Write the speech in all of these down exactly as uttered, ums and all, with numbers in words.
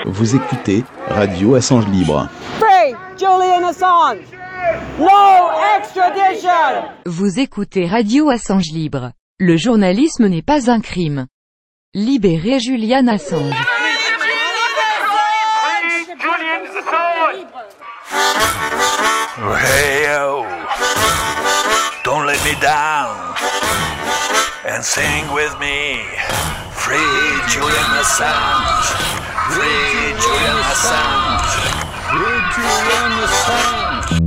Vous écoutez Radio Assange Libre. Free Julian Assange! No extradition! Vous écoutez Radio Assange Libre. Le journalisme n'est pas un crime. Libérez Julian Assange. Hey yo, don't let me down, and sing with me, free Julian Assange, free Julian Assange, free Julian Assange.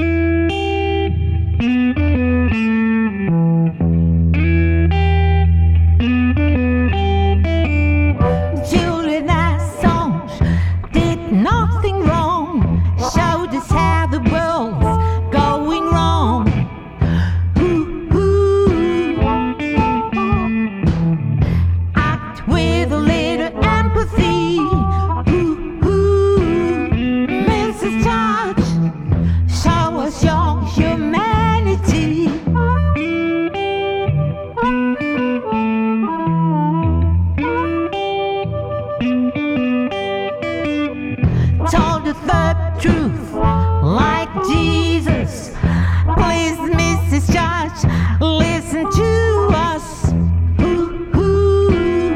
Julian Assange did nothing wrong, showed us how the world's going wrong. Ooh, ooh. Act with a little empathy. Ooh, ooh. Missus Judge, show us your humanity. Told the third truth like Jesus. Please, Missus Judge, listen to us. Ooh, ooh.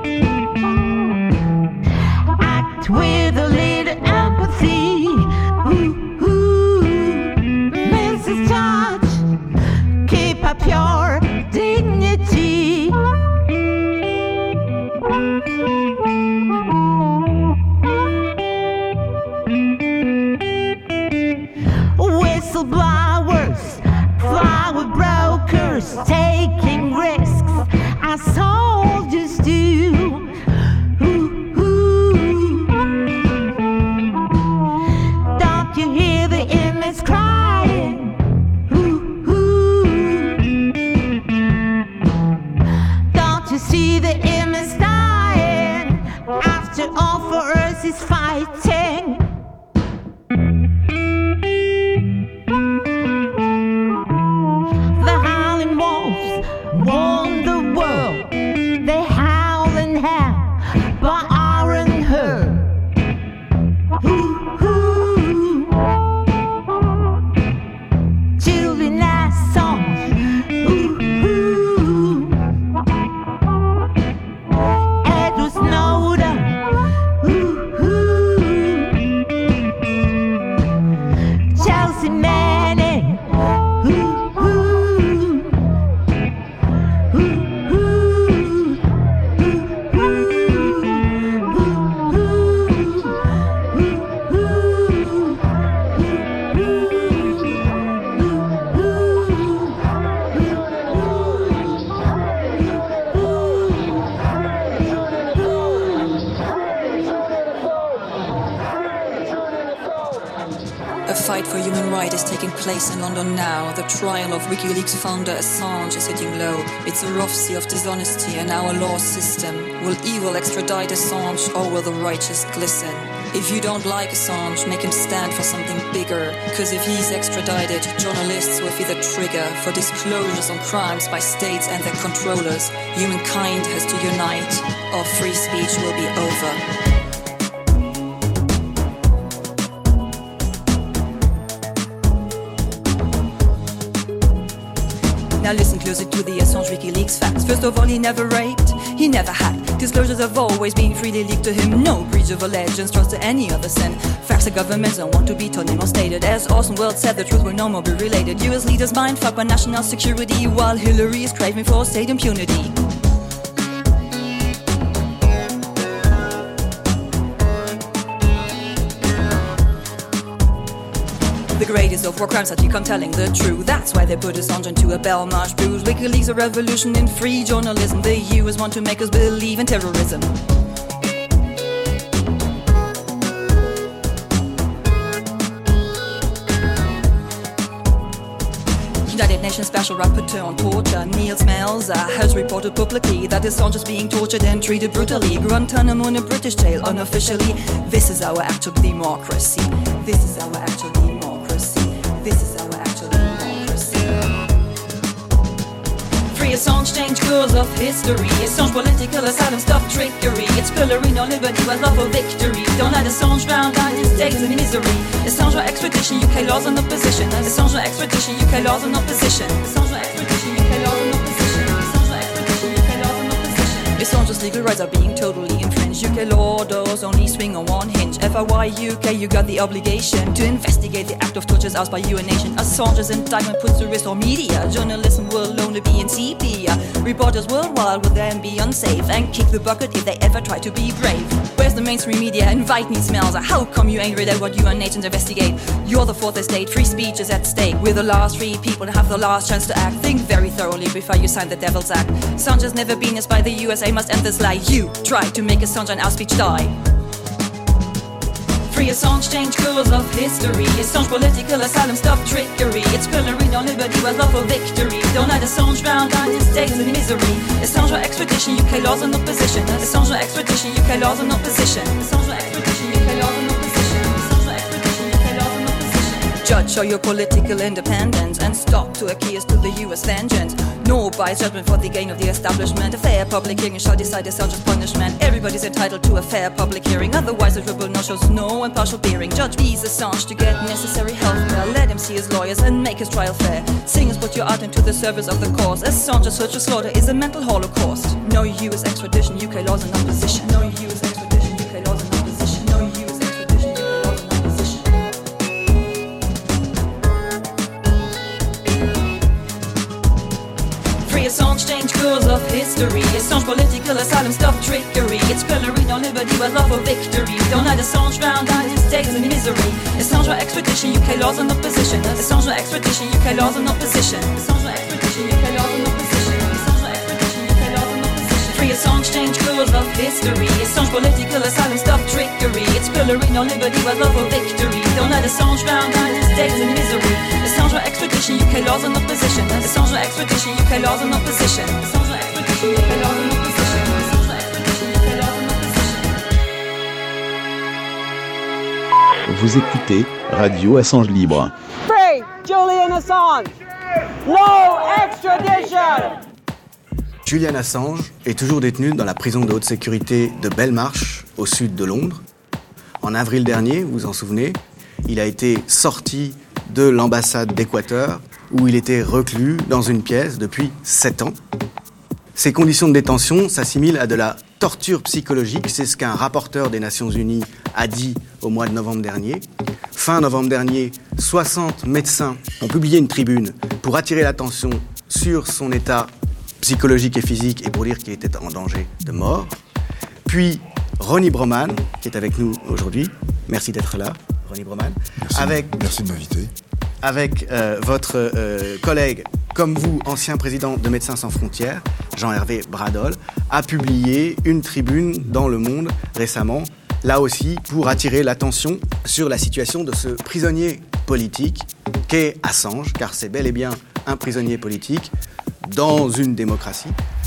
Act with a little empathy. Ooh, ooh. Missus Judge, keep up your dignity. Whistleblowers, flower brokers, taking risks as soldiers do. Ooh, ooh. Don't you hear the inmates crying? Ooh, ooh. Don't you see the inmates dying? After all, for us is fighting. The howling wolves warn the world. They howl and howl, but aren't heard. Ooh, ooh. Julian Assange. Ooh, ooh. Edward Snowden. Ooh, ooh. Chelsea Manning. Ooh, ooh. Ooh, ooh. Ooh, A fight for human rights is taking place in London now. The trial of WikiLeaks founder Assange is hitting low. It's a rough sea of dishonesty and our law system. Will evil extradite Assange or will the righteous glisten? If you don't like Assange, make him stand for something bigger. Cause if he's extradited, journalists will feel the trigger for disclosures on crimes by states and their controllers. Humankind has to unite or free speech will be over. Now listen closer to the Assange WikiLeaks facts. First of all, he never raped, he never hacked. Disclosures have always been freely leaked to him. No breach of allegiance, trust to any other sin. Facts the governments don't want to be told or stated. As Orson Welles said, the truth will no more be related. U S leaders mind fucked by national security, while Hillary is craving for state impunity. The greatest of war crimes that you come telling the truth. That's why they put Assange into a Belmarsh booth. WikiLeaks a revolution in free journalism. The U S want to make us believe in terrorism. United Nations Special Rapporteur on Torture, Niels Melzer, has reported publicly that Assange is being tortured and treated brutally. Guantanamo in a British jail, unofficially. This is our actual democracy. This is our actual democracy. This is our actual democracy. Free Free Assange, change course of history. Assange political asylum stuff trickery. It's pillory, no liberty, but love for victory. Don't let Assange drown down his days in misery. Assange or extradition, U K laws and opposition. Assange or extradition, U K laws and opposition. Assange or extradition, U K laws and opposition. Assange or extradition, U K laws and opposition. Assange's legal rights are being totally infringed. U K law doors only swing on one hinge. F Y Y U K, you got the obligation to investigate the act of tortures asked by you a nation. Assange's indictment puts to risk all media. Journalism will only be in sepia. Reporters worldwide will then be unsafe and kick the bucket if they ever try to be brave. Where's the mainstream media? Invite me smells. How come you ain't read at what you and nations investigate? You're the fourth estate, free speech is at stake. We're the last free people and have the last chance to act. Think very thoroughly before you sign the Devil's Act. Assange has never been as by the U S A, must end this lie. You try to make Assange and our speech die. Free Assange, change course of history. Assange political asylum stuff trickery. It's pillory, no liberty, but love for victory. Don't let Assange drown down his days in misery. Assange or extradition, U K laws and opposition. Assange or extradition, U K laws and opposition. Assange or extradition, U K laws and opposition. Assange or extradition, U K laws and opposition. Judge, show your political independence and stop to acquiesce to the U S vengeance. No bias judgment for the gain of the establishment. A fair public hearing shall decide Assange's punishment. Everybody's entitled to a fair public hearing. Otherwise the tribunal shows no impartial bearing. Judge please Assange to get necessary health care. Let him see his lawyers and make his trial fair. Singers, put your art into the service of the cause. Assange's search for slaughter is a mental holocaust. No U S extradition, U K laws in opposition. No U S extradition, U K laws in opposition. No U S extradition, U K laws in opposition. Free Assange, change course of history. Assange political asylum stuff trickery. It's pillory, no liberty, but love for victory. Don't let Assange drown down his days in misery. Assange or extradition, U K laws and opposition. Assange or extradition, U K laws and opposition. Assange or extradition, U K laws and opposition. Assange or extradition, U K laws and opposition. Free Assange, change course of history. Assange political asylum stuff trickery. It's pillory, no liberty, but love for victory. Don't let Assange drown down his days in misery. Assange or extradition, U K laws and opposition. Assange or extradition, U K laws and opposition. Assange or extradition, U K laws and opposition. Assange or extradition, U K laws and opposition. Vous écoutez Radio Assange Libre. Free Julian Assange. No extradition. Julian Assange est toujours détenu dans la prison de haute sécurité de Belmarsh, au sud de Londres. En avril dernier, vous vous en souvenez, il a été sorti de l'ambassade d'Équateur, où il était reclus dans une pièce depuis sept ans. Ces conditions de détention s'assimilent à de la torture psychologique, c'est ce qu'un rapporteur des Nations Unies a dit au mois de novembre dernier. Fin novembre dernier, soixante médecins ont publié une tribune pour attirer l'attention sur son état psychologique et physique et pour dire qu'il était en danger de mort. Puis Ronnie Broman, qui est avec nous aujourd'hui, merci d'être là, Ronnie Broman. Merci, avec, merci de m'inviter. Avec euh, votre euh, collègue, comme vous, ancien président de Médecins sans frontières, Jean-Hervé Bradol, a publié une tribune dans Le Monde récemment, là aussi pour attirer l'attention sur la situation de ce prisonnier politique qu'est Assange, car c'est bel et bien un prisonnier politique dans une démocratie,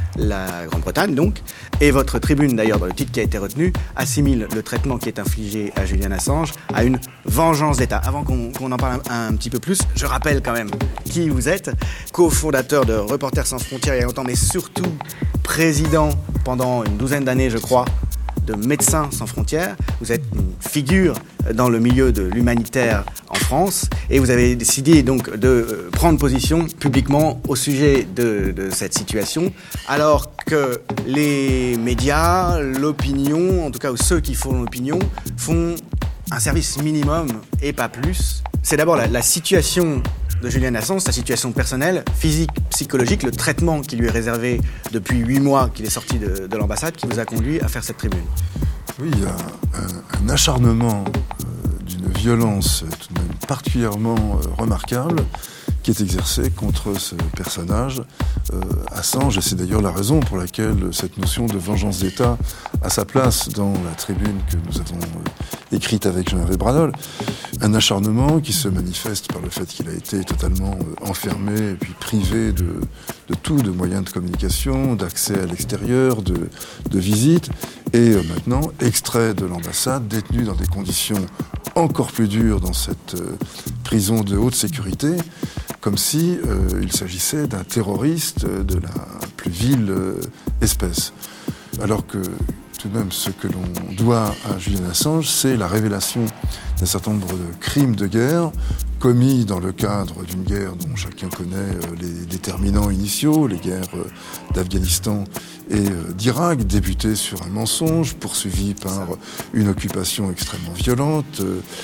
la Grande-Bretagne donc, et votre tribune d'ailleurs dans le titre qui a été retenu assimile le traitement qui est infligé à Julian Assange à une vengeance d'État. Avant qu'on, qu'on en parle un, un petit peu plus, je rappelle quand même qui vous êtes, cofondateur de Reporters sans frontières il y a longtemps, mais surtout président pendant une douzaine d'années je crois, de Médecins sans frontières. Vous êtes une figure dans le milieu de l'humanitaire en France et vous avez décidé donc de prendre position publiquement au sujet de, de cette situation alors que les médias, l'opinion, en tout cas ceux qui font l'opinion, font un service minimum et pas plus. C'est d'abord la, la situation de Julian Assange, sa situation personnelle, physique, psychologique, le traitement qui lui est réservé depuis huit mois qu'il est sorti de, de l'ambassade qui vous a conduit à faire cette tribune. Oui, il y a un, un acharnement euh, d'une violence tout de même particulièrement euh, remarquable qui est exercé contre ce personnage, euh, Assange, et c'est d'ailleurs la raison pour laquelle cette notion de vengeance d'État a sa place dans la tribune que nous avons euh, écrite avec Jean-Hervé Bradol. Un acharnement qui se manifeste par le fait qu'il a été totalement euh, enfermé et puis privé de, de tout, de moyens de communication, d'accès à l'extérieur, de, de visite, et euh, maintenant extrait de l'ambassade, détenu dans des conditions encore plus dures dans cette euh, prison de haute sécurité. comme si euh, il s'agissait d'un terroriste de la plus vile euh, espèce. Alors que tout de même, ce que l'on doit à Julian Assange, c'est la révélation d'un certain nombre de crimes de guerre commis dans le cadre d'une guerre dont chacun connaît les déterminants initiaux, les guerres d'Afghanistan et d'Irak, débutées sur un mensonge, poursuivies par une occupation extrêmement violente,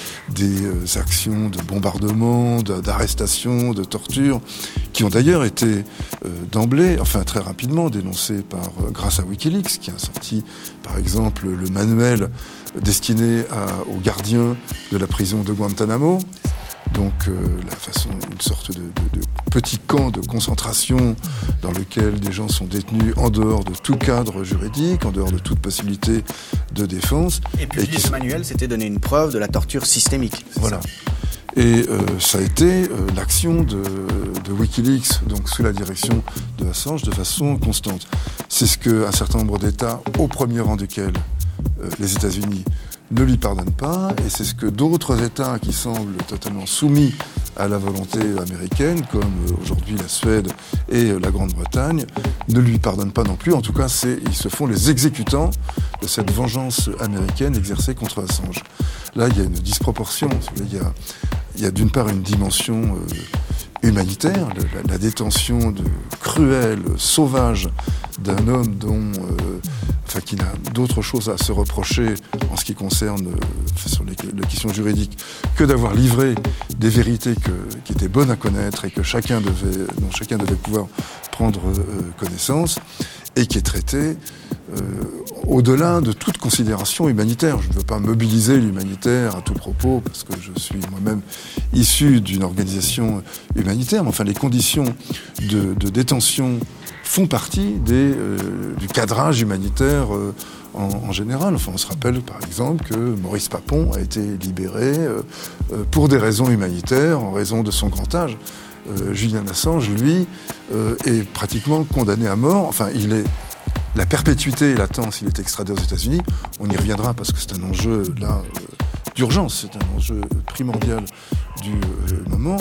des actions de bombardement, d'arrestation, de torture, qui ont d'ailleurs été d'emblée, enfin très rapidement, dénoncées par, grâce à Wikileaks, qui a sorti par exemple le manuel destiné à, aux gardiens de la prison de Guantanamo. Donc euh, la façon, une sorte de, de, de petit camp de concentration dans lequel des gens sont détenus en dehors de tout cadre juridique, en dehors de toute possibilité de défense. Et puis et ce qui... manuel, c'était donner une preuve de la torture systémique. Voilà. Ça. Et euh, ça a été euh, l'action de, de Wikileaks, donc sous la direction de Assange, de façon constante. C'est ce qu'un certain nombre d'États, au premier rang desquels euh, les États-Unis, ne lui pardonnent pas, et c'est ce que d'autres États qui semblent totalement soumis à la volonté américaine, comme aujourd'hui la Suède et la Grande-Bretagne, ne lui pardonnent pas non plus. En tout cas, c'est, ils se font les exécutants de cette vengeance américaine exercée contre Assange. Là, il y a une disproportion. Il y a, il y a d'une part une dimension euh, humanitaire, la, la détention de cruelle, sauvage d'un homme dont... Euh, enfin, qui n'a d'autre chose à se reprocher en ce qui concerne euh, sur les, les questions juridiques que d'avoir livré des vérités que, qui étaient bonnes à connaître et que chacun devait, dont chacun devait pouvoir prendre euh, connaissance, et qui est traité euh, au-delà de toute considération humanitaire. Je ne veux pas mobiliser l'humanitaire à tout propos, parce que je suis moi-même issu d'une organisation humanitaire, mais enfin les conditions de, de détention font partie des, euh, du cadrage humanitaire euh, en, en général. Enfin, on se rappelle par exemple que Maurice Papon a été libéré euh, euh, pour des raisons humanitaires, en raison de son grand âge. Euh, Julian Assange, lui, euh, est pratiquement condamné à mort. Enfin, il est... La perpétuité est latente s'il est extradé aux États-Unis. On y reviendra parce que c'est un enjeu là euh, d'urgence, c'est un enjeu primordial du euh, moment.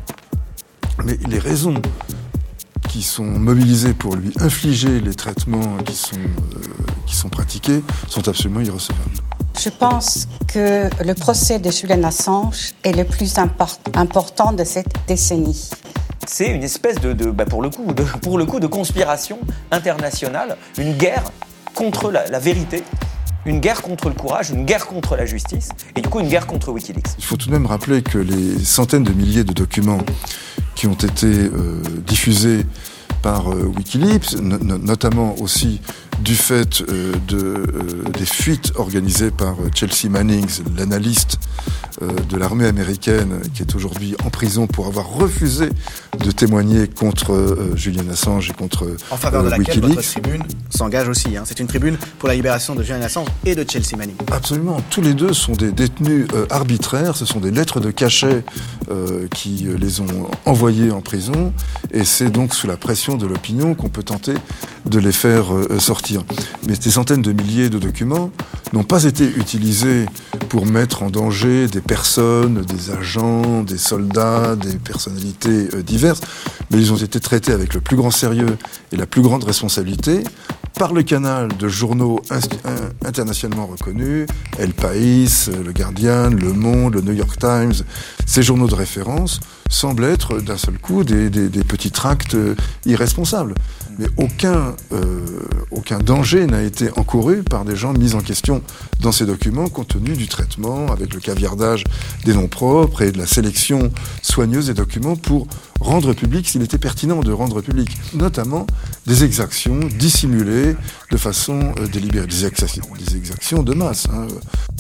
Mais les raisons qui sont mobilisés pour lui infliger les traitements qui sont, euh, qui sont pratiqués sont absolument irrecevables. Je pense que le procès de Julian Assange est le plus import- important de cette décennie. C'est une espèce de, de, bah pour le coup, de, pour le coup, de conspiration internationale, une guerre contre la, la vérité, une guerre contre le courage, une guerre contre la justice, et du coup une guerre contre Wikileaks. Il faut tout de même rappeler que les centaines de milliers de documents qui ont été euh, diffusés par euh, Wikileaks, no- notamment aussi du fait euh, de, euh, des fuites organisées par Chelsea Manning, l'analyste euh, de l'armée américaine qui est aujourd'hui en prison pour avoir refusé de témoigner contre euh, Julian Assange et contre euh, en faveur de laquelle Wikileaks. Votre tribune s'engage aussi. Hein. C'est une tribune pour la libération de Julian Assange et de Chelsea Manning. Absolument. Tous les deux sont des détenus euh, arbitraires. Ce sont des lettres de cachet euh, qui euh, les ont envoyés en prison. Et c'est donc sous la pression de l'opinion qu'on peut tenter de les faire euh, sortir. Mais ces centaines de milliers de documents n'ont pas été utilisés pour mettre en danger des personnes, des agents, des soldats, des personnalités euh, diverses, mais ils ont été traités avec le plus grand sérieux et la plus grande responsabilité par le canal de journaux inst- internationalement reconnus, El País, Le Guardian, Le Monde, le New York Times. Ces journaux de référence semblent être d'un seul coup des, des, des petits tracts euh, irresponsables. Mais aucun, euh, aucun danger n'a été encouru par des gens mis en question dans ces documents, compte tenu du traitement avec le caviardage des noms propres et de la sélection soigneuse des documents pour rendre public s'il était pertinent de rendre public, notamment des exactions dissimulées de façon euh, délibérée, des exactions, des exactions de masse. Hein.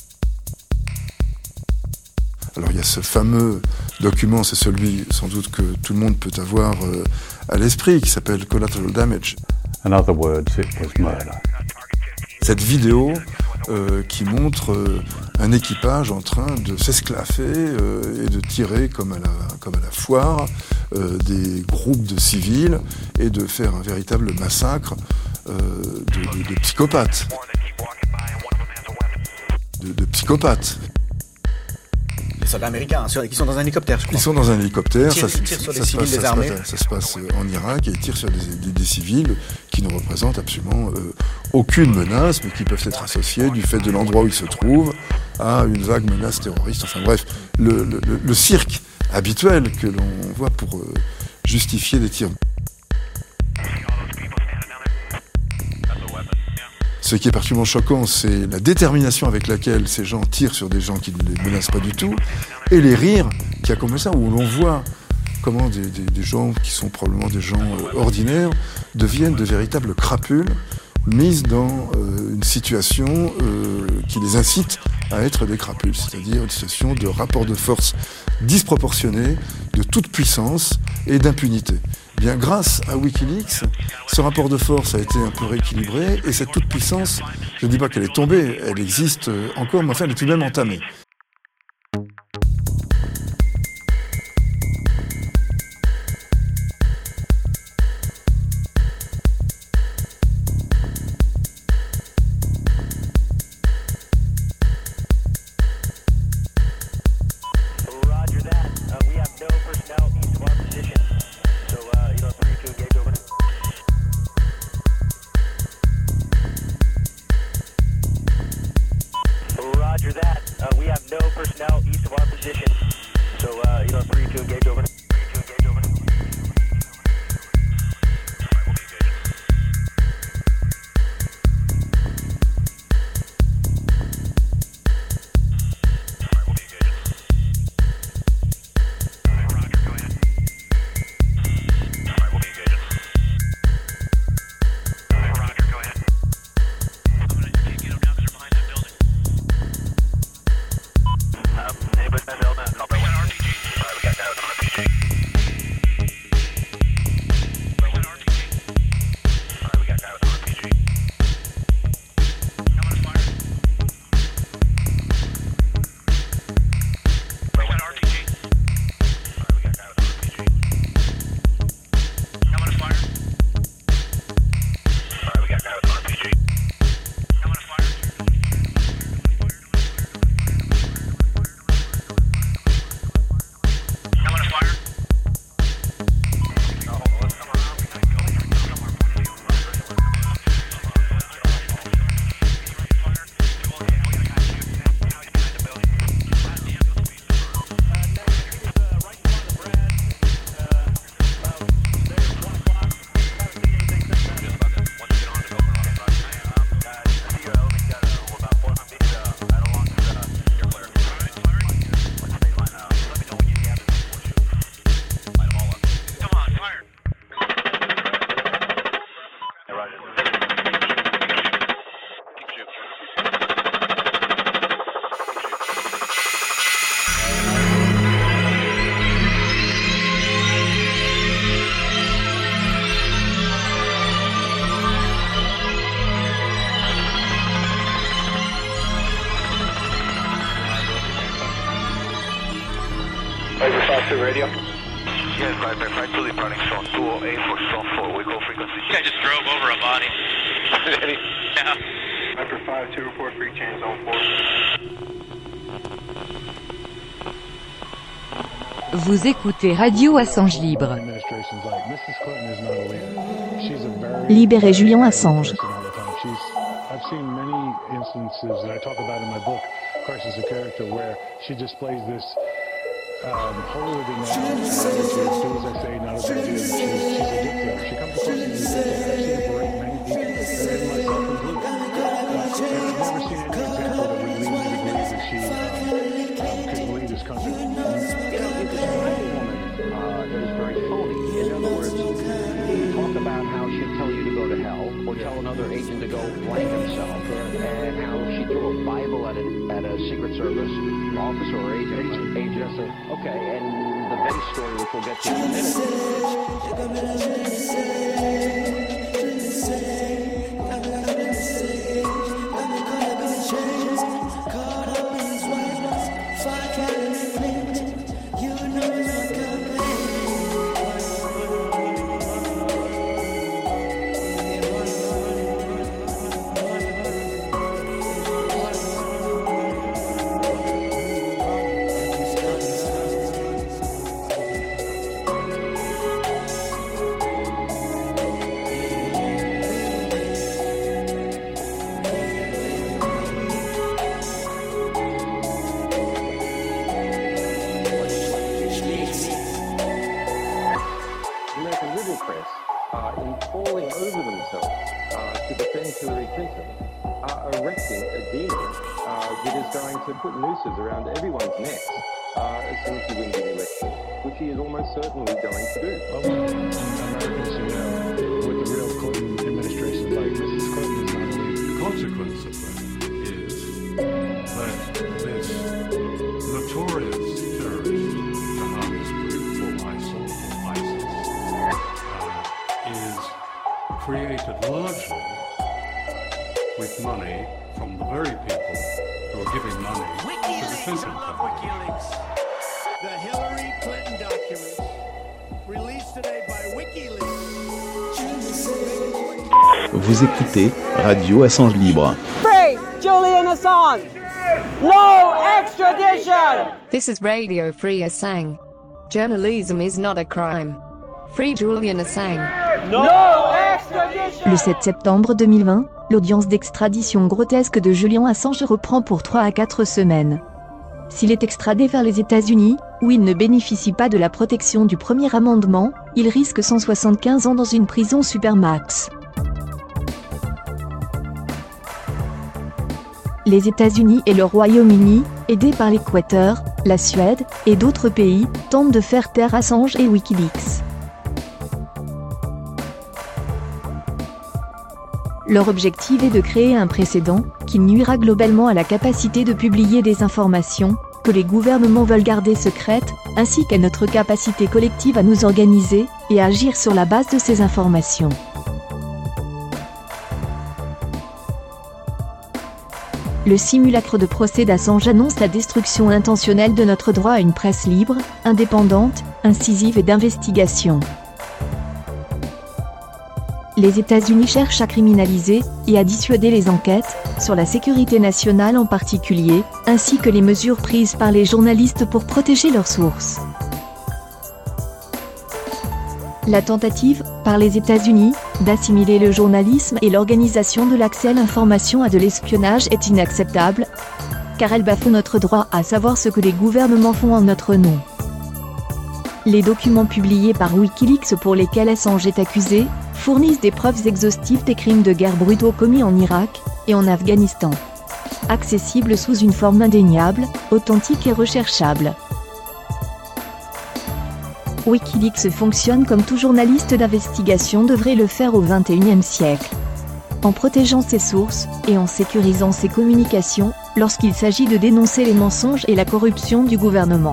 Alors il y a ce fameux document, c'est celui sans doute que tout le monde peut avoir euh, à l'esprit, qui s'appelle Collateral Damage. In other words, it was murder. Cette vidéo euh, qui montre euh, un équipage en train de s'esclaffer euh, et de tirer comme à la, comme à la foire euh, des groupes de civils et de faire un véritable massacre euh, de, de, de psychopathes. De, de psychopathes. soldats américains, hein, qui sont dans un hélicoptère, je crois. Ils sont dans un hélicoptère. Ils tirent, ça, ils tirent sur ça des se civils passe, ça désarmés. Se passe, ça se passe en Irak et ils tirent sur des, des, des civils qui ne représentent absolument euh, aucune menace, mais qui peuvent être associés du fait de l'endroit où ils se trouvent à une vague menace terroriste. Enfin bref, le, le, le cirque habituel que l'on voit pour euh, justifier des tirs. Ce qui est particulièrement choquant, c'est la détermination avec laquelle ces gens tirent sur des gens qui ne les menacent pas du tout, et les rires qui accompagnent ça, où l'on voit comment des, des, des gens qui sont probablement des gens euh, ordinaires deviennent de véritables crapules mises dans euh, une situation euh, qui les incite à être des crapules, c'est-à-dire une situation de rapport de force disproportionné, de toute puissance et d'impunité. Bien, grâce à Wikileaks, ce rapport de force a été un peu rééquilibré et cette toute-puissance, je ne dis pas qu'elle est tombée, elle existe encore, mais enfin elle est tout de même entamée. Radio? Yes, Viper five two departing zone two oh eight for zone four. We call frequency. I just drove over a body. Yeah. Viper five two report free change zone four. Vous écoutez Radio Assange Libre. Libérez Julian Assange. I've seen many instances that I talk about in my book, Crisis of Character, where she displays this um, holier than thou attitude, do as I say, not as I do. She's, she's addictive. She comes across as addictive. I've seen it break many people, and myself included. Uh, and I've never seen any example that would lead me to believe that she uh, um, could believe this country. You know, you describe a woman uh, that is very phony. In other words, you talk about how she'd tell you to go to hell, or tell another agent to go blank himself, and how she threw a Bible at a, at a Secret Service officer or agent. Agent. agent. Okay, and the base story, which we'll get to in a minute. it is going to put nooses around everyone's necks uh, as soon as he wins the election, which he is almost certainly going to do. Americans who know what the real Clinton administration is like. Missus Clinton is not a leader. The consequence of that is that this notorious terrorist, jihadist group, or ISIL, or ISIS, uh, is created largely with money from the very people who are giving money to the Clinton campaign. The Hillary Clinton documents released today by WikiLeaks. Vous écoutez Radio Assange Libre. Free Julian Assange! No extradition! This is Radio Free Assange. Journalism is not a crime. Free Julian Assange. No extradition! Le sept septembre deux mille vingt, l'audience d'extradition grotesque de Julian Assange reprend pour trois à quatre semaines. S'il est extradé vers les États-Unis, où il ne bénéficie pas de la protection du premier amendement, il risque cent soixante-quinze ans dans une prison supermax. Les États-Unis et le Royaume-Uni, aidés par l'Équateur, la Suède et d'autres pays, tentent de faire taire Assange et WikiLeaks. Leur objectif est de créer un précédent, qui nuira globalement à la capacité de publier des informations, que les gouvernements veulent garder secrètes, ainsi qu'à notre capacité collective à nous organiser, et à agir sur la base de ces informations. Le simulacre de procès d'Assange annonce la destruction intentionnelle de notre droit à une presse libre, indépendante, incisive et d'investigation. Les États-Unis cherchent à criminaliser et à dissuader les enquêtes, sur la sécurité nationale en particulier, ainsi que les mesures prises par les journalistes pour protéger leurs sources. La tentative, par les États-Unis, d'assimiler le journalisme et l'organisation de l'accès à l'information à de l'espionnage est inacceptable, car elle bafoue notre droit à savoir ce que les gouvernements font en notre nom. Les documents publiés par WikiLeaks pour lesquels Assange est accusé, fournissent des preuves exhaustives des crimes de guerre brutaux commis en Irak et en Afghanistan. Accessibles sous une forme indéniable, authentique et recherchable. WikiLeaks fonctionne comme tout journaliste d'investigation devrait le faire au vingt et unième siècle. En protégeant ses sources, et en sécurisant ses communications, lorsqu'il s'agit de dénoncer les mensonges et la corruption du gouvernement.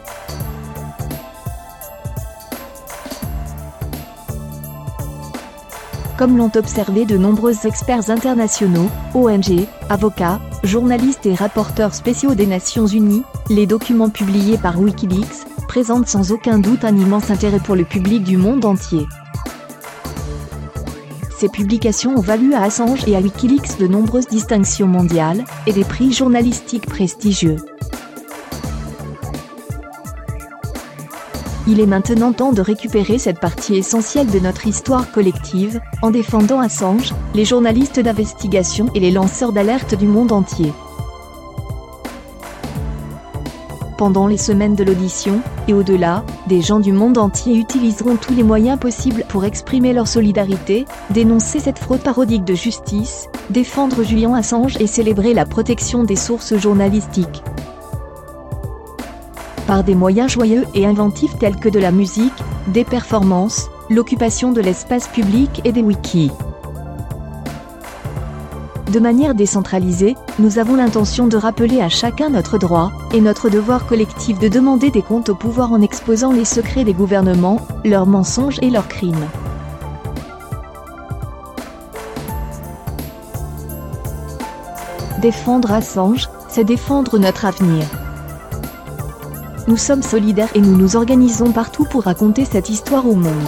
Comme l'ont observé de nombreux experts internationaux, O N G, avocats, journalistes et rapporteurs spéciaux des Nations Unies, les documents publiés par WikiLeaks présentent sans aucun doute un immense intérêt pour le public du monde entier. Ces publications ont valu à Assange et à WikiLeaks de nombreuses distinctions mondiales, et des prix journalistiques prestigieux. Il est maintenant temps de récupérer cette partie essentielle de notre histoire collective, en défendant Assange, les journalistes d'investigation et les lanceurs d'alerte du monde entier. Pendant les semaines de l'audition, et au-delà, des gens du monde entier utiliseront tous les moyens possibles pour exprimer leur solidarité, dénoncer cette fraude parodique de justice, défendre Julian Assange et célébrer la protection des sources journalistiques. Par des moyens joyeux et inventifs tels que de la musique, des performances, l'occupation de l'espace public et des wikis. De manière décentralisée, nous avons l'intention de rappeler à chacun notre droit, et notre devoir collectif de demander des comptes au pouvoir en exposant les secrets des gouvernements, leurs mensonges et leurs crimes. Défendre Assange, c'est défendre notre avenir. Nous sommes solidaires et nous nous organisons partout pour raconter cette histoire au monde.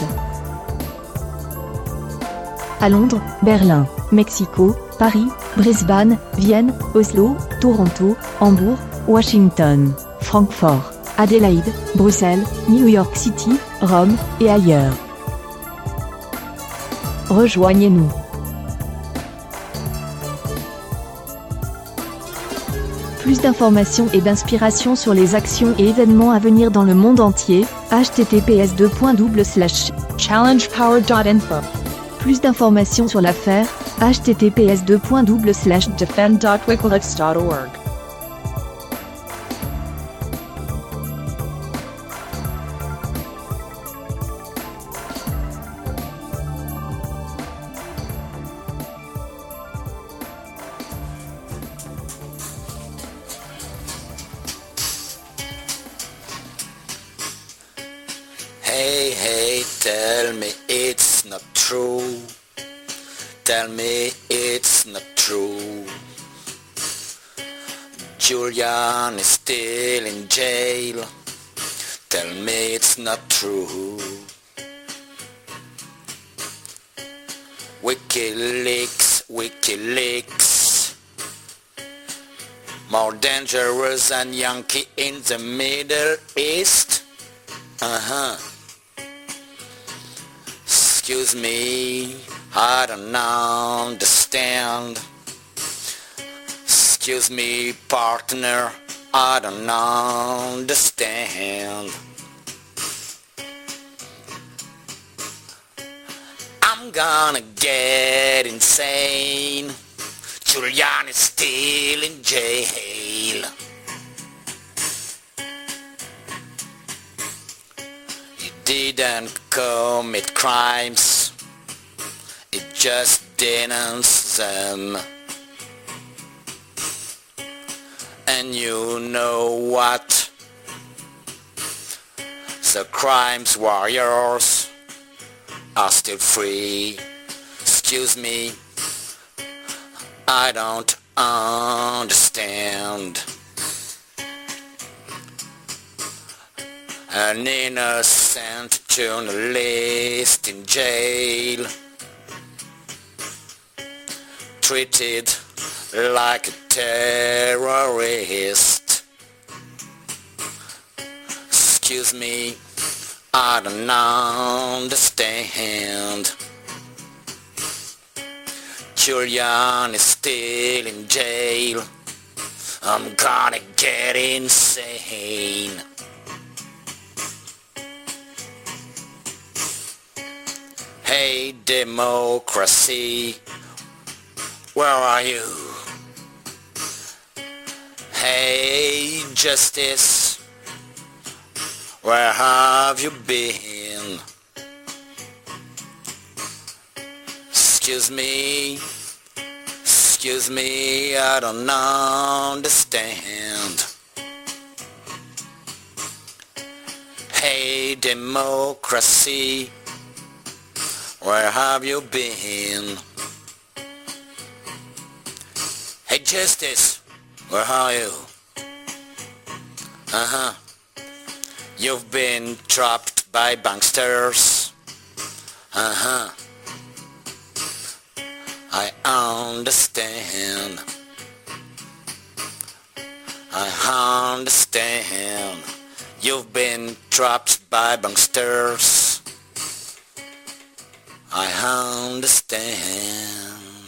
À Londres, Berlin, Mexico, Paris, Brisbane, Vienne, Oslo, Toronto, Hambourg, Washington, Francfort, Adélaïde, Bruxelles, New York City, Rome, et ailleurs. Rejoignez-nous. Plus d'informations et d'inspiration sur les actions et événements à venir dans le monde entier, h t t p s deux point double slash challenge powered dot info. Plus d'informations sur l'affaire, h t t p s deux point double slash defend dot wikileaks dot org. Hey, hey, tell me it's not true. Tell me it's not true. Julian is still in jail. Tell me it's not true. WikiLeaks, WikiLeaks. More dangerous than Yankee in the Middle East. Uh-huh. Excuse me, I don't understand. Excuse me, partner, I don't understand. I'm gonna get insane. Julian is still in jail. He didn't commit crimes, he just denounced them. And you know what? The crimes warriors are still free. Excuse me, I don't understand. An innocent journalist in jail, treated like a terrorist. Excuse me, I don't understand. Julian is still in jail. I'm gonna get insane. Hey, democracy, where are you? Hey, justice, where have you been? Excuse me, excuse me, I don't understand. Hey, democracy, where have you been? Hey, justice, where are you? Uh-huh. You've been trapped by banksters. Uh-huh. I understand. I understand. You've been trapped by banksters. I understand.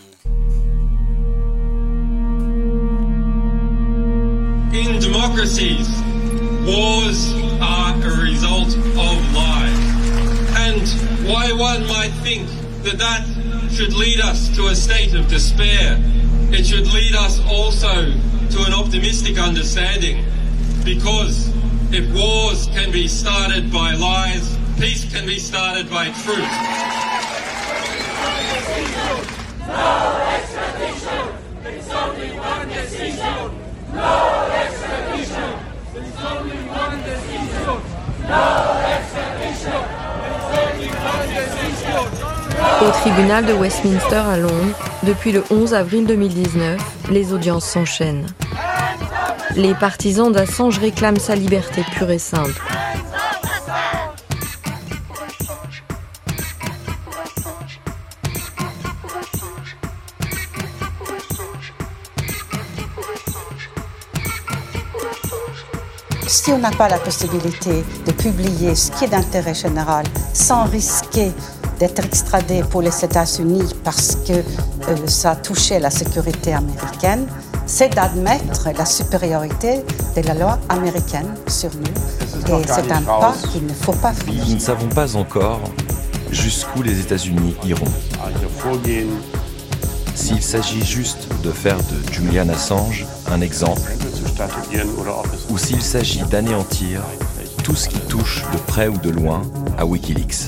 In democracies, wars are a result of lies. And why one might think that that should lead us to a state of despair, it should lead us also to an optimistic understanding. Because if wars can be started by lies, peace can be started by truth. No extradition! There's only one decision! No extradition! There's only one decision! No extradition! There's only one decision! Au tribunal de Westminster à Londres, depuis le onze avril deux mille dix-neuf, les audiences s'enchaînent. Les partisans d'Assange réclament sa liberté pure et simple. Si on n'a pas la possibilité de publier ce qui est d'intérêt général sans risquer d'être extradé pour les États-Unis parce que euh, ça touchait la sécurité américaine, c'est d'admettre la supériorité de la loi américaine sur nous. Et c'est un pas qu'il ne faut pas faire. Nous ne savons pas encore jusqu'où les États-Unis iront. S'il s'agit juste de faire de Julian Assange un exemple, ou s'il s'agit d'anéantir tout ce qui touche de près ou de loin à WikiLeaks.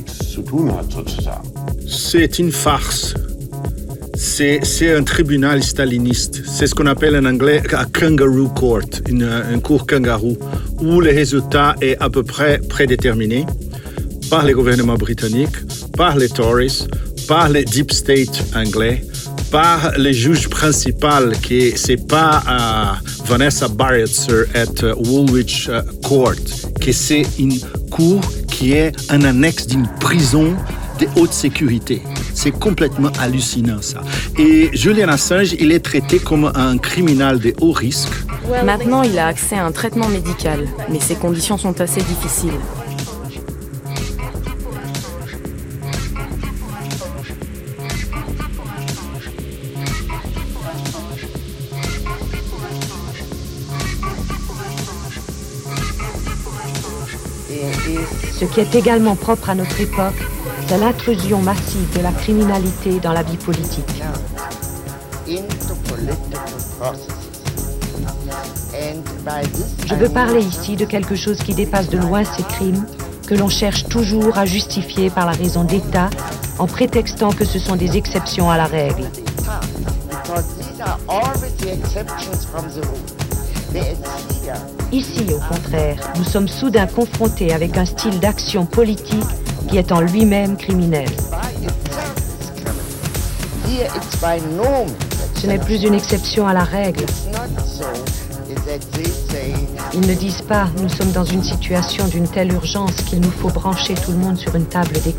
C'est une farce. C'est, c'est un tribunal staliniste. C'est ce qu'on appelle en anglais un kangaroo court, une, une cour kangaroo, où le résultat est à peu près prédéterminé. par les gouvernements britanniques, par les Tories, par les deep state anglais, par les juges principaux qui c'est pas uh, Vanessa Barretzer at uh, Woolwich uh, Court, que c'est une cour qui est un annexe d'une prison de haute sécurité. C'est complètement hallucinant ça. Et Julian Assange, il est traité comme un criminel de haut risque. Maintenant, il a accès à un traitement médical, mais ses conditions sont assez difficiles. Ce qui est également propre à notre époque, c'est l'intrusion massive de la criminalité dans la vie politique. Je veux parler ici de quelque chose qui dépasse de loin ces crimes, que l'on cherche toujours à justifier par la raison d'État, en prétextant que ce sont des exceptions à la règle. Ici, au contraire, nous sommes soudain confrontés avec un style d'action politique qui est en lui-même criminel. Ce n'est plus une exception à la règle. Ils ne disent pas « nous sommes dans une situation d'une telle urgence qu'il nous faut brancher tout le monde sur une table d'écoute ».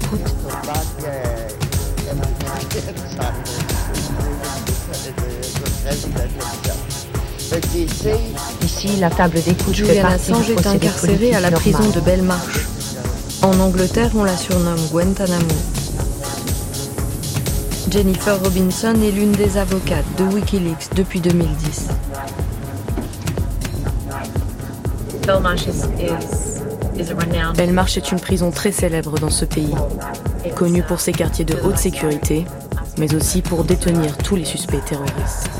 Ici, la table d'écoute fait Julian partie Assange du est procédé incarcéré politique à la prison normal. de Belmarsh. En Angleterre, on la surnomme Guantanamo. Jennifer Robinson est l'une des avocates de Wikileaks depuis deux mille dix. Belmarsh est une prison très célèbre dans ce pays, connue pour ses quartiers de haute sécurité, mais aussi pour détenir tous les suspects terroristes.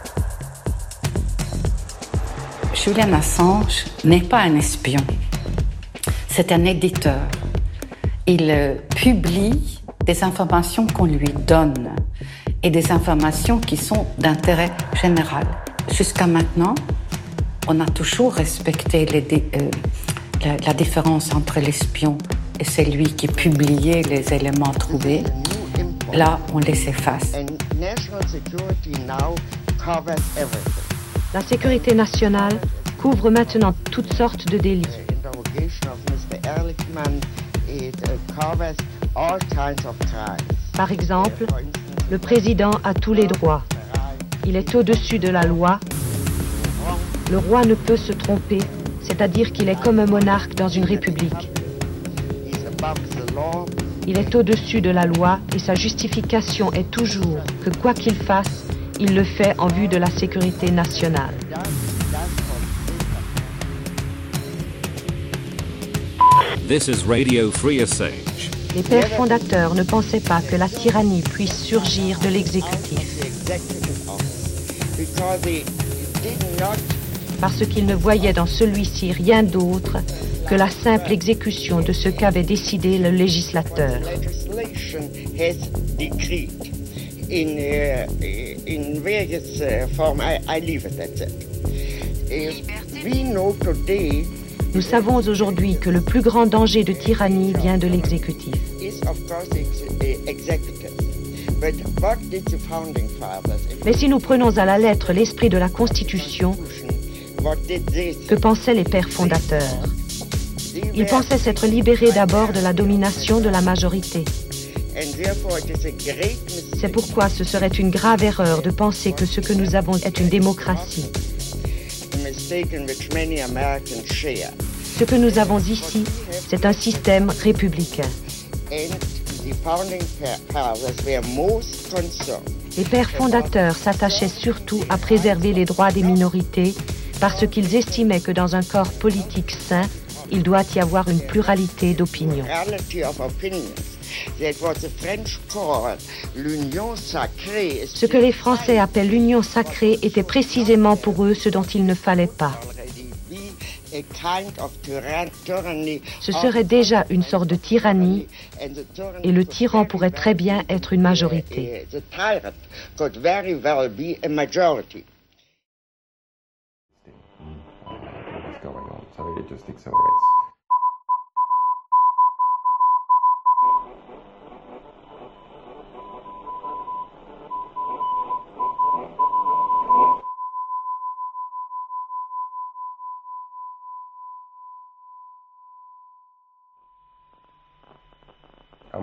Julian Assange n'est pas un espion, c'est un éditeur. Il euh, publie des informations qu'on lui donne et des informations qui sont d'intérêt général. Jusqu'à maintenant, on a toujours respecté les dé- euh, la, la différence entre l'espion et celui qui publiait les éléments trouvés. Là, on les efface. La sécurité nationale couvre maintenant toutes sortes de délits. Par exemple, le président a tous les droits. Il est au-dessus de la loi. Le roi ne peut se tromper, c'est-à-dire qu'il est comme un monarque dans une république. Il est au-dessus de la loi et sa justification est toujours que quoi qu'il fasse, il le fait en vue de la sécurité nationale. This is Radio Free Assange. Les pères fondateurs ne pensaient pas que la tyrannie puisse surgir de l'exécutif. Parce qu'ils ne voyaient dans celui-ci rien d'autre que la simple exécution de ce qu'avait décidé le législateur. In, uh, in various uh, forms, I, I leave it at that. Uh, we know today Nous savons aujourd'hui que le plus grand danger de tyrannie vient de l'exécutif. is of course ex- uh, executive. But what did the founding fathers, Mais si nous prenons à la lettre l'esprit de la Constitution, what did they que pensaient les pères fondateurs? Ils pensaient s'être libérés d'abord de la domination de la majorité. and therefore it is a great mistake. C'est pourquoi ce serait une grave erreur de penser que ce que nous avons est une démocratie. A mistake in which many Americans share. Ce que nous avons ici, c'est un système républicain. And the founding fa- fathers were most concerned Les pères fondateurs s'attachaient surtout à préserver les droits des minorités parce qu'ils estimaient que dans un corps politique sain, il doit y avoir une pluralité d'opinions. plurality of opinions. That what the French call l'union sacrée. Ce que les Français appellent l'union sacrée était précisément pour eux ce dont il ne fallait pas. A kind of tyran- tyranny Ce of- serait déjà une sorte de tyrannie and the tyranny et le tyran pourrait très bien être une majorité. Uh, the tyrant could very well be a majority. What's going on? So it just accelerates.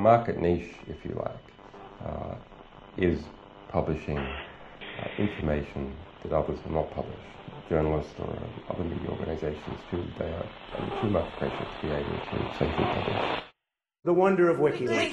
market niche, if you like, uh, is publishing uh, information that others will not publish. Journalists or uh, other media organizations feel they are under too much pressure to be able to safely publish. The wonder of WikiLeaks.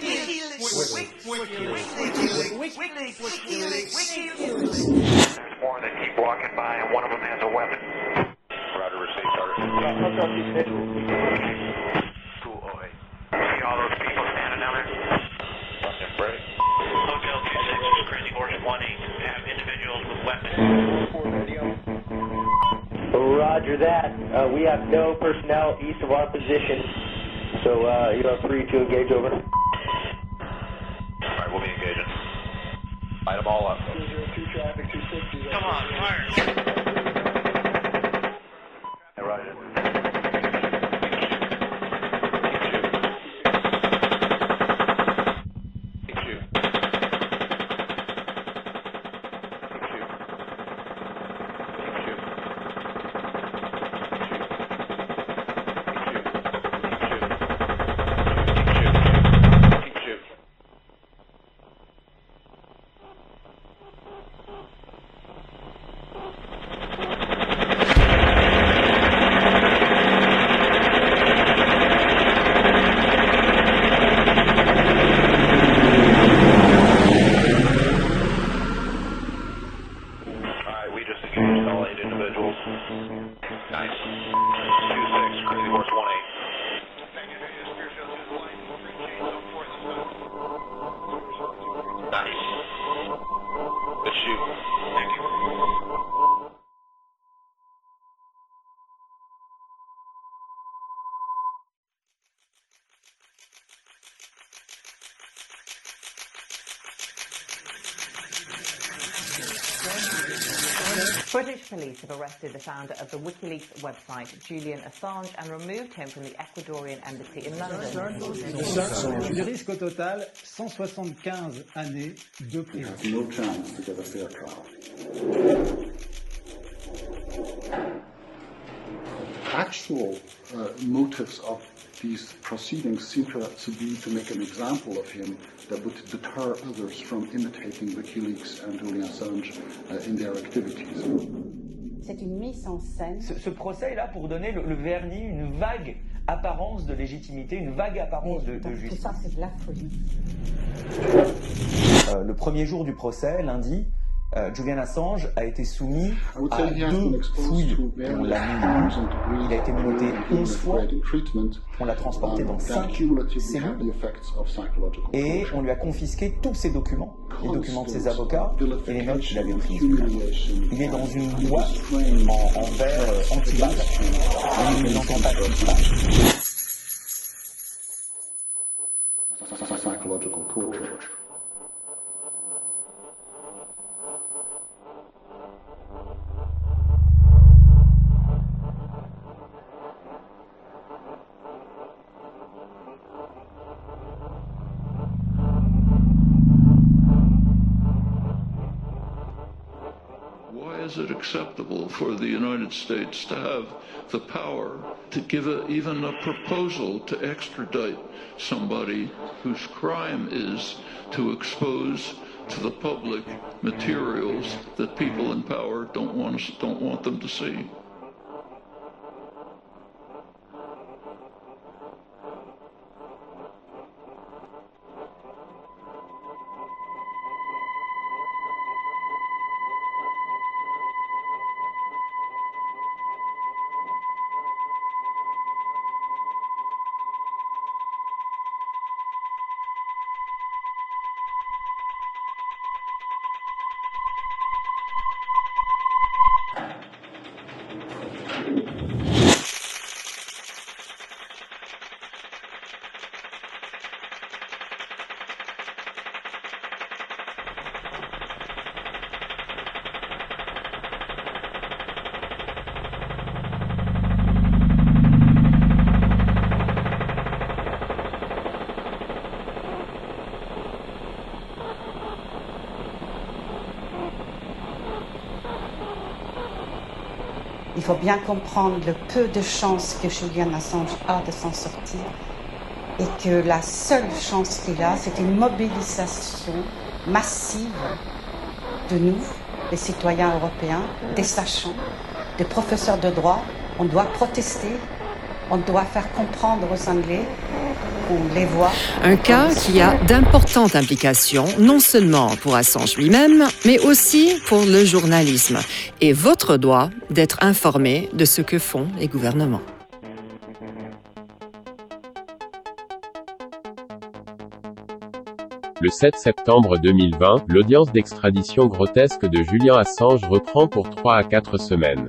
More that keep walking by, and one of them has a weapon. Roger, receive, Carter. two oh eight. See all those people standing down there? Fucking break. Hotel two six, Crazy Horse one eight, have individuals with weapons. Roger that. Uh, we have no personnel east of our position, so uh, you are free to engage over. Alright, we'll be engaging. Light them all up. Come on, fire! Hey, Roger. British police have arrested the founder of the WikiLeaks website, Julian Assange, and removed him from the Ecuadorian embassy in London. Il risque au total cent soixante-quinze années de prison. No chance to get a fair trial. Actual uh, motives of these proceedings seem to, to be to make an example of him that would deter others from imitating WikiLeaks and Julian Assange uh, in their activities. C'est une mise en scène. Ce, ce procès est là pour donner le, le vernis, une vague apparence de légitimité, une vague apparence de, de justice. Tout ça, c'est de la folie. Euh, le premier jour du procès, lundi, Euh, Julian Assange a été soumis à deux fouilles. On l'a mis, il a été menotté onze fois, on l'a transporté dans cinq cellules et on lui a confisqué tous ses documents, les documents de ses avocats et les notes qu'il avait prises. Il est dans une boîte en, en verre euh, anti-bac, et il ne l'entend pas anti-bac. Psychological torture. Is it acceptable for the United States to have the power to give a, even a proposal to extradite somebody whose crime is to expose to the public materials that people in power don't want, don't want them to see? Il faut bien comprendre le peu de chance que Julian Assange a de s'en sortir. et que la seule chance qu'il a, c'est une mobilisation massive de nous, les citoyens européens, des sachants, des professeurs de droit. On doit protester, on doit faire comprendre aux Anglais qu'on les voit. Un cas qui a d'importantes implications, non seulement pour Assange lui-même, mais aussi pour le journalisme et votre droit d'être informé de ce que font les gouvernements. Le sept septembre deux mille vingt, l'audience d'extradition grotesque de Julian Assange reprend pour trois à quatre semaines.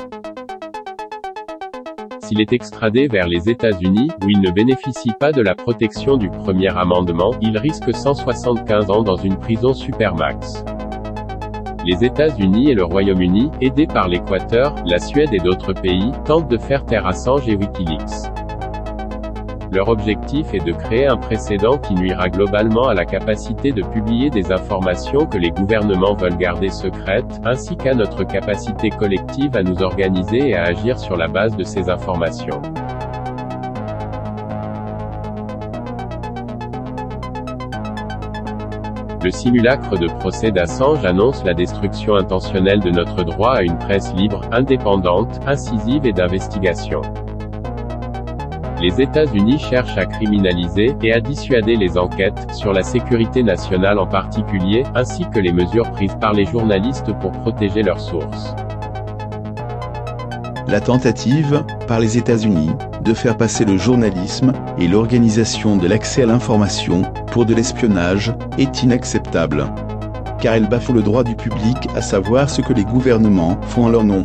S'il est extradé vers les États-Unis, où il ne bénéficie pas de la protection du premier amendement, il risque cent soixante-quinze ans dans une prison supermax. Les États-Unis et le Royaume-Uni, aidés par l'Équateur, la Suède et d'autres pays, tentent de faire taire Assange et Wikileaks. Leur objectif est de créer un précédent qui nuira globalement à la capacité de publier des informations que les gouvernements veulent garder secrètes, ainsi qu'à notre capacité collective à nous organiser et à agir sur la base de ces informations. Le simulacre de procès d'Assange annonce la destruction intentionnelle de notre droit à une presse libre, indépendante, incisive et d'investigation. Les États-Unis cherchent à criminaliser et à dissuader les enquêtes, sur la sécurité nationale en particulier, ainsi que les mesures prises par les journalistes pour protéger leurs sources. La tentative, par les États-Unis, de faire passer le journalisme et l'organisation de l'accès à l'information pour de l'espionnage est inacceptable, car elle bafoue le droit du public à savoir ce que les gouvernements font en leur nom.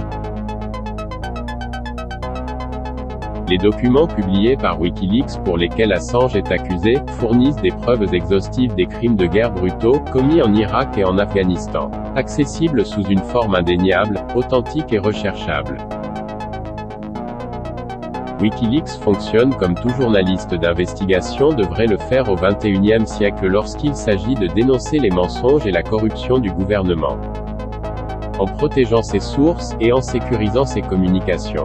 Les documents publiés par Wikileaks pour lesquels Assange est accusé, fournissent des preuves exhaustives des crimes de guerre brutaux, commis en Irak et en Afghanistan. Accessibles sous une forme indéniable, authentique et recherchable. Wikileaks fonctionne comme tout journaliste d'investigation devrait le faire au vingt et unième siècle lorsqu'il s'agit de dénoncer les mensonges et la corruption du gouvernement. En protégeant ses sources, et en sécurisant ses communications.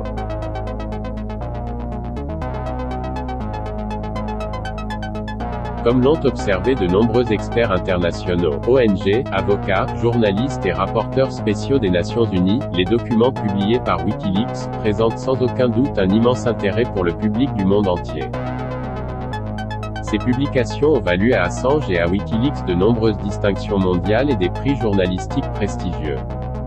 Comme l'ont observé de nombreux experts internationaux, O N G, avocats, journalistes et rapporteurs spéciaux des Nations Unies, les documents publiés par Wikileaks présentent sans aucun doute un immense intérêt pour le public du monde entier. Ces publications ont valu à Assange et à Wikileaks de nombreuses distinctions mondiales et des prix journalistiques prestigieux.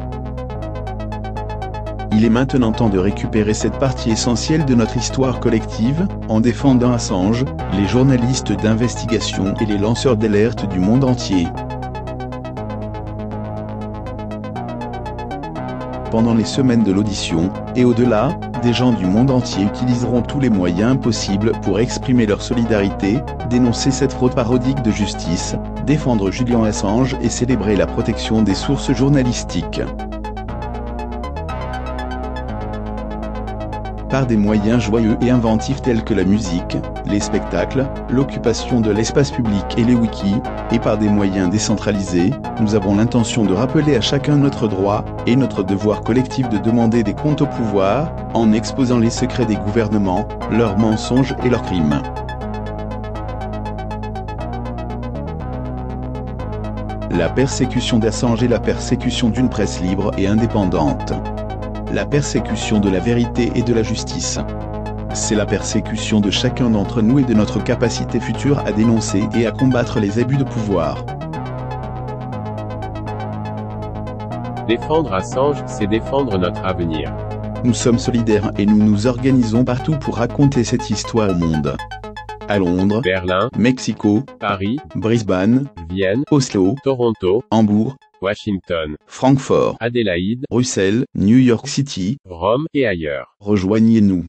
Il est maintenant temps de récupérer cette partie essentielle de notre histoire collective, en défendant Assange, les journalistes d'investigation et les lanceurs d'alerte du monde entier. Pendant les semaines de l'audition, et au-delà, des gens du monde entier utiliseront tous les moyens possibles pour exprimer leur solidarité, dénoncer cette fraude parodique de justice, défendre Julian Assange et célébrer la protection des sources journalistiques. Par des moyens joyeux et inventifs tels que la musique, les spectacles, l'occupation de l'espace public et les wikis, et par des moyens décentralisés, nous avons l'intention de rappeler à chacun notre droit, et notre devoir collectif de demander des comptes au pouvoir, en exposant les secrets des gouvernements, leurs mensonges et leurs crimes. La persécution d'Assange est la persécution d'une presse libre et indépendante. La persécution de la vérité et de la justice. C'est la persécution de chacun d'entre nous et de notre capacité future à dénoncer et à combattre les abus de pouvoir. Défendre Assange, c'est défendre notre avenir. Nous sommes solidaires et nous nous organisons partout pour raconter cette histoire au monde. À Londres, Berlin, Mexico, Paris, Brisbane, Vienne, Oslo, Toronto, Hambourg, Washington, Francfort, Adélaïde, Bruxelles, New York City, Rome et ailleurs. Rejoignez-nous.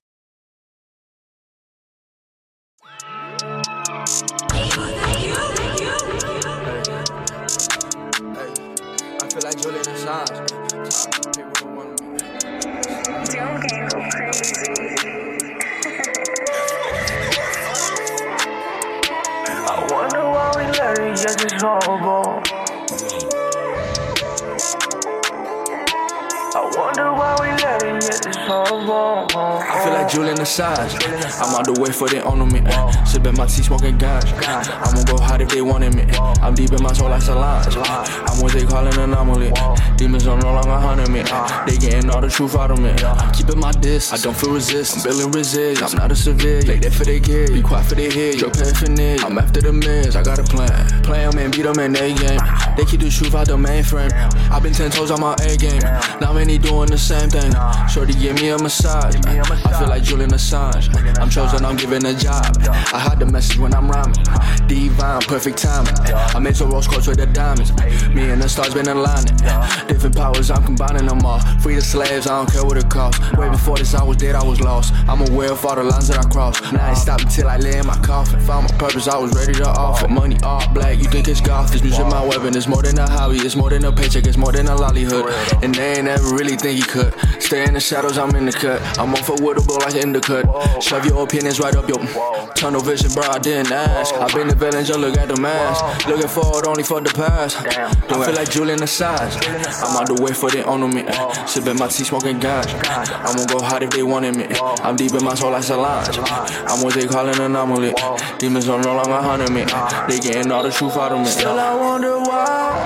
I wonder why we let it get this horrible. I feel like Julian Assange. I'm out the way for they honor me. Sipping my tea, smoking ganja. I'm gonna go hard if they wanted me. I'm deep in my soul like Solange. I'm what they call an anomaly. Demons are no longer hunting me. They getting all the truth out of me. I'm keeping my distance. I don't feel resistance. I'm building resilience. I'm not a civilian. Play that for their kids. Be quiet for their head. Drug paraphernalia. I'm after the mids. I got a plan. Play them and beat them in their game. They keep the truth out the mainframe. I've been ten toes on my A game. Now many doing the same thing. Shorty give me a massage. I feel like Julian Assange. I'm chosen, I'm giving a job. I hide the message when I'm rhyming. Divine, perfect timing. I'm into rose quartz with the diamonds. Me and the stars been aligning. Different powers, I'm combining them all. Free the slaves, I don't care what it costs. Way before this, I was dead, I was lost. I'm aware of all the lines that I crossed. Now I ain't stopping till I lay in my coffin. Found my purpose, I was ready to offer. Money all black, you think it's golf. This music my weapon, it's more than a hobby. It's more than a paycheck, it's more than a livelihood. And they ain't ever really think he could. Stay in the shadows, I'm in the cut. I'm on for woodable like in the cut. Shove your opinions right up your tunnel vision, bro, I didn't ask. I've been the villain, just look at the mask. Looking forward only for the past. I feel like Julian Assange. I'm out the way for they honor me. Sipping my tea, smoking ganja. I'm gonna go hard if they wanted me. I'm deep in my soul like Solange. I'm what they call an anomaly. Demons are no longer hunting me. They getting all the truth out of me. Still I wonder why,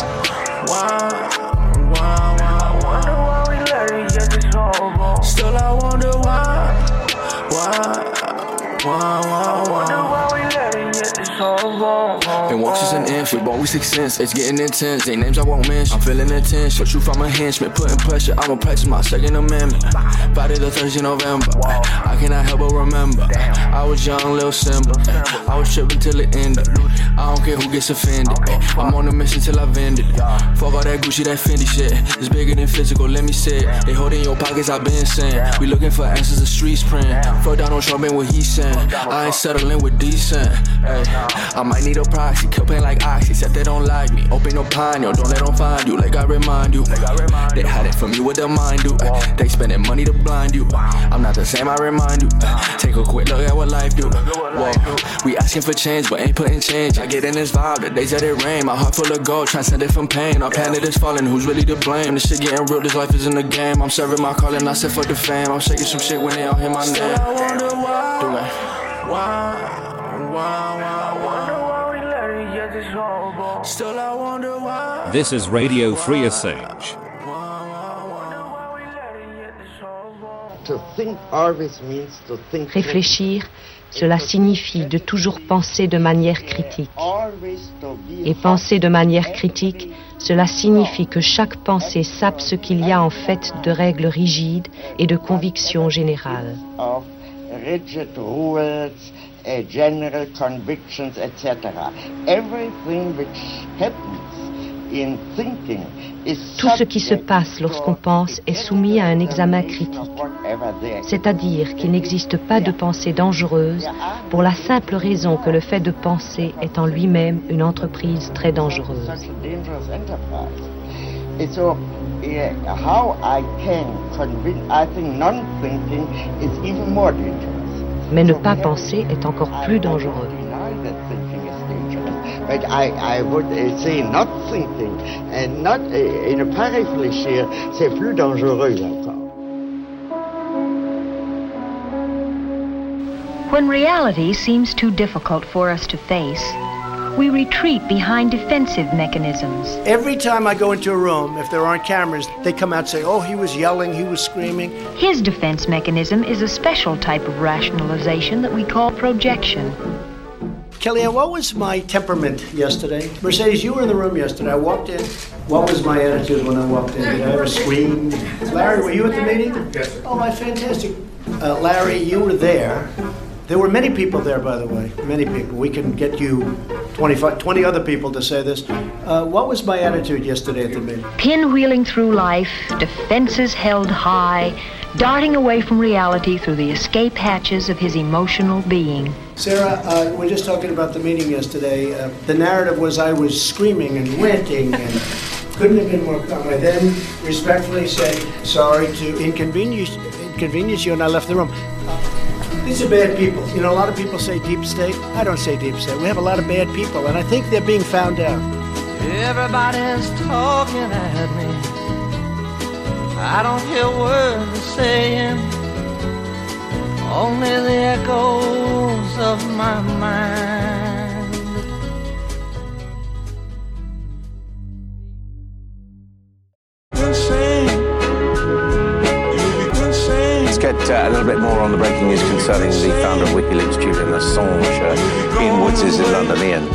why, why, why, wonder why we let it get this horrible. Still I wonder why, why, why, why, wonder why we let it get this horrible. And walks is an inch, with always six cents. It's getting intense, they names I won't mention. I'm feeling the tension, for truth I'm a henchman. Putting pressure, I'ma practice my second amendment. Friday the thirteenth of November, I cannot help but remember. I was young, little Simba. I was tripping till it ended. I don't care who gets offended. I'm on a mission till I vend it. Fuck all that Gucci, that Fendi shit. It's bigger than physical, let me say it. They hold in your pockets, I been saying. We looking for answers, the streets praying. Fuck Donald Trump and what he's saying. I ain't settling with decent. Ay, I might need a proxy, kill pain like Oxy. Said they don't like me, open no pine, yo. Don't let them find you, like I remind you. They hide it from you with their mind, do. They spending money to blind you. I'm not the same, I remind you. Take a quick look at what life do. Whoa, we asking for change, but ain't putting change. I get in this vibe, the days that it rain. My heart full of gold, transcended from pain. Our planet is falling, who's really to blame? This shit getting real, this life is in the game. I'm serving my calling, I said fuck the fame. I'm shaking some shit when they all hear my name. Still I wonder why, do I? Why, why, why, wonder why we let it get this horrible. Still I wonder why. This is Radio Free Assange. To think always means to think. Réfléchir, cela signifie de toujours penser de manière critique. Et penser de manière critique, cela signifie que chaque pensée sape ce qu'il y a en fait de règles rigides et de convictions générales. Rigid rules, uh, general convictions, et cetera. Everything which happens in thinking is Tout ce qui se passe lorsqu'on pense est soumis à un examen critique. C'est-à-dire qu'il n'existe pas de pensée dangereuse pour la simple raison que le fait de penser est en lui-même une entreprise très dangereuse. And so, yeah, how I can convince, I think non-thinking is even more dangerous. Mais ne pas penser est encore plus dangereux. But I, I would uh, say not thinking, and not uh, in a paraphrase, c'est plus dangereux encore. When reality seems too difficult for us to face, we retreat behind defensive mechanisms. Every time I go into a room, if there aren't cameras, they come out and say, oh, he was yelling, he was screaming. His defense mechanism is a special type of rationalization that we call projection. Kellyanne, what was my temperament yesterday? Mercedes, you were in the room yesterday. I walked in. What was my attitude when I walked in? Did I ever scream? Larry, were you at the meeting? Yes, sir. Oh, my fantastic. Uh, Larry, you were there. There were many people there, by the way. Many people. We can get you twenty-five, twenty other people to say this. Uh, what was my attitude yesterday at the meeting? Pinwheeling through life, defenses held high, darting away from reality through the escape hatches of his emotional being. Sarah, uh, we're just talking about the meeting yesterday. Uh, the narrative was I was screaming and ranting and couldn't have been more calm. I then respectfully said sorry to inconvenience, inconvenience you, and I left the room. Uh, these are bad people. You know, a lot of people say deep state. I don't say deep state. We have a lot of bad people, and I think they're being found out. Everybody's talking at me. I don't hear words they're saying. only the echoes of my mind. Let's get uh, a little bit more on the breaking news concerning the founder of WikiLeaks, Julian Assange. Uh, Ian Woods is in London. Ian.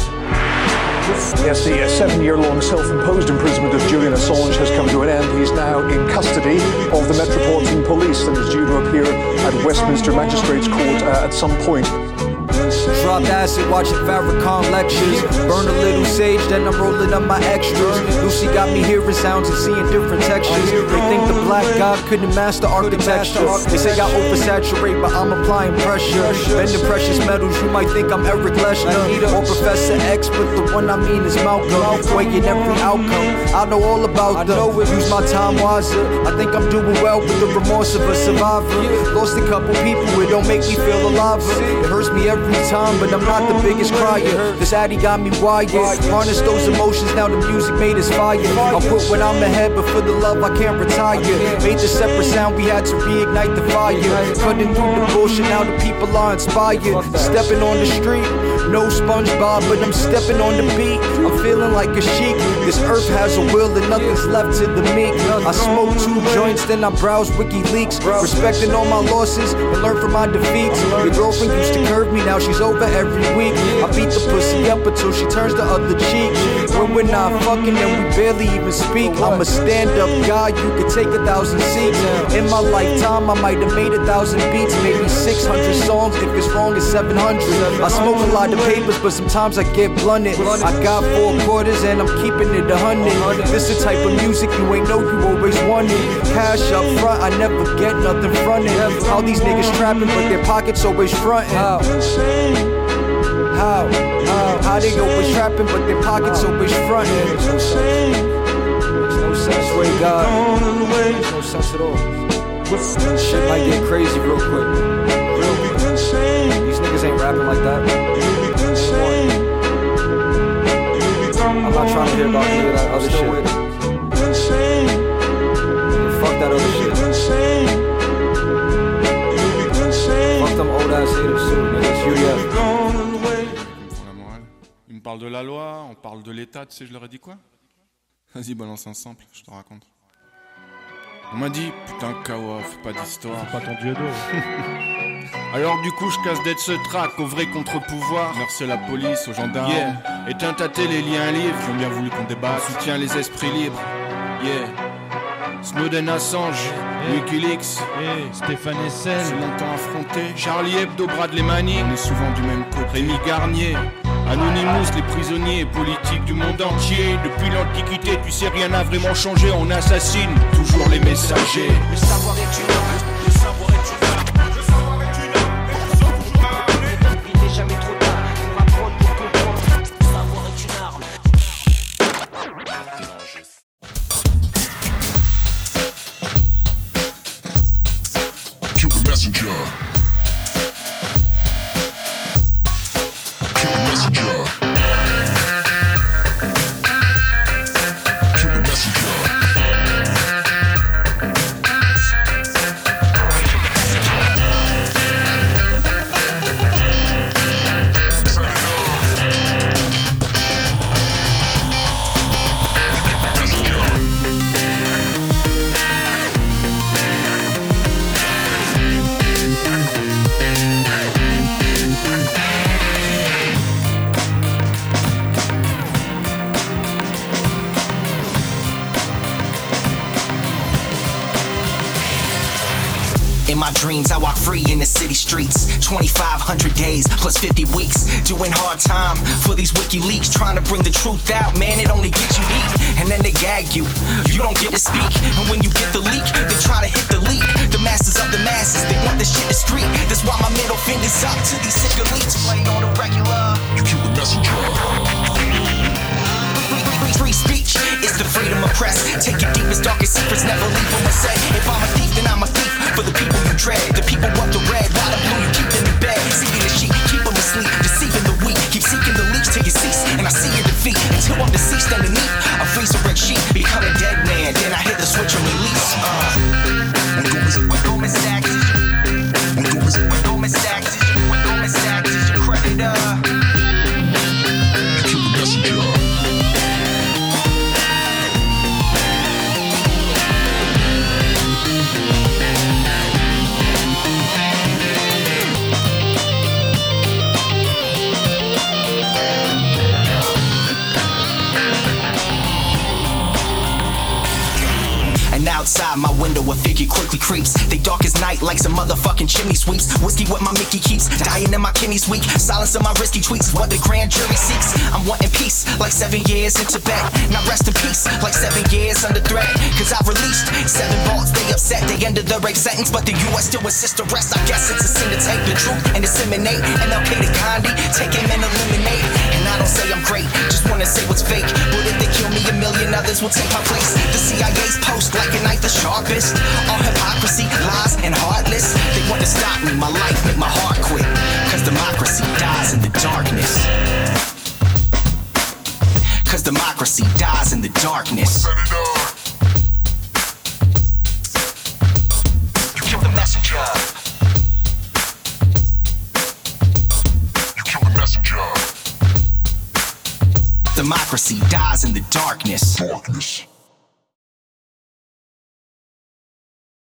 Yes, the uh, seven-year-long self-imposed imprisonment of Julian Assange has come to an end. He's now in custody of the Metropolitan Police and is due to appear at Westminster Magistrates Court uh, at some point. Dropped acid watching Farrakhan lectures. Burn a little sage, then I'm rolling up my extras. Lucy got me hearing sounds and seeing different textures. They think the black god couldn't master architecture. They say I oversaturate, but I'm applying pressure. Bending precious metals, you might think I'm Eric Leshner or Professor X, but the one I mean is Malcolm. Weighing every outcome, I know all about them. Use my time wiser. I think I'm doing well with the remorse of a survivor. Lost a couple people, it don't make me feel alive. It hurts me every time, but I'm not the biggest crier. This addy got me wired. Harness those emotions, now the music made us fire. I'll quit when I'm ahead, but for the love I can't retire. Made the separate sound, we had to reignite the fire. Cutting through the bullshit, now the people are inspired. Stepping on the street, no SpongeBob, but I'm stepping on the beat. I'm feeling like a sheik. This earth has a will and nothing's left to the meek. I smoke two joints, then I browse WikiLeaks. Respecting all my losses and learn from my defeats. Your girlfriend used to curve me, now she's over every week. I beat the pussy up until she turns the other cheek. When we're not fucking and we barely even speak, I'm a stand-up guy, you could take a thousand seats. In my lifetime, I might have made a thousand beats, maybe six hundred songs, if it's wrong it's seven hundred. I smoke a lot of papers, but sometimes I get blunted. I got four quarters and I'm keeping it a hundred. This the type of music you ain't know you always wanted. Cash up front, I never get nothing fronted. How these niggas trapping, but their pockets always frontin'. How? How? How? How they always trapping, but their pockets always frontin'. Makes no sense. Makes no sense, swear to God. Makes no sense at all. Shit might get crazy real quick. Real quick. These niggas ain't rapping like that. I'm not trying to hear about any of that other shit. Fuck that other shit. Fuck them old ass haters too, man. It's U D F. Il me parle de la loi, on parle de l'État, tu sais, je leur ai dit quoi? Vas-y, balance un sample, je te raconte. On m'a dit, putain, Kawa, fais pas d'histoire. C'est pas ton dieu d'eau. Alors du coup, je casse d'être ce track au vrai contre-pouvoir. Merci à la police, aux gendarmes. Yeah, éteins ta télé, lis un livre. Ils ont bien voulu qu'on débatte. Soutiens les esprits libres. Yeah. Snowden, Assange, hey. WikiLeaks, hey. Stéphane Hessel, c'est longtemps affronté. Charlie Hebdo, Bradley Manning, on est souvent du même côté. Rémi Garnier, Anonymous, les prisonniers politiques du monde entier. Depuis l'Antiquité, tu sais, rien n'a vraiment changé. On assassine toujours les messagers. Le savoir est une arme, le savoir est une arme, le savoir est une arme. Il n'est jamais trop tard pour apprendre, pour comprendre. Le savoir est une arme. Messenger. Kill the messenger. Kill the messenger. In my dreams, I walk free in the city streets. twenty-five hundred days plus fifty weeks. Doing hard time for these WikiLeaks. Trying to bring the truth out, man, it only gets you deep. And then they gag you, you don't get to speak. And when you get the leak, they try to hit the leak. The masters of the masses, they want this shit to street. That's why my middle finger's up to these sick elites. Playing on the regular. You kill the messenger. Free speech is the freedom of press. Take your deepest, darkest secrets, never leave them unsaid. If I'm a thief, then I'm a thief for the people you dread. The people want the red, while the blue, you keep them in bed. Seeking the sheep, keep them asleep, deceiving the weak. Keep seeking the leech till you cease, and I see your defeat. Until I'm deceased underneath a freezer-wrecked sheet. Become a dead man, then I hit the switch and release. Uh, Goldman Sachs. power figure quickly creeps. They dark as night like some motherfucking chimney sweeps. Whiskey what my Mickey keeps, dying in my kidneys weak. Silence of my risky tweets, what the grand jury seeks. I'm wanting peace, like seven years in Tibet. Now rest in peace, like seven years under threat. Cause I've released seven bolts, they upset. They ended the rape sentence, but the U S still insists to rest. I guess it's a sin to take the truth and disseminate. M L K to Gandhi, take him and eliminate. And I don't say I'm great, just wanna say what's fake. But if they kill me, a million others will take my place. The C I A's post like a knife the sharpest. All hypocrisy, lies, and heartless. They want to stop me, my life make my heart quit. Cause democracy dies in the darkness. Cause democracy dies in the darkness. You kill the messenger. You kill the messenger. Democracy dies in the darkness. Darkness.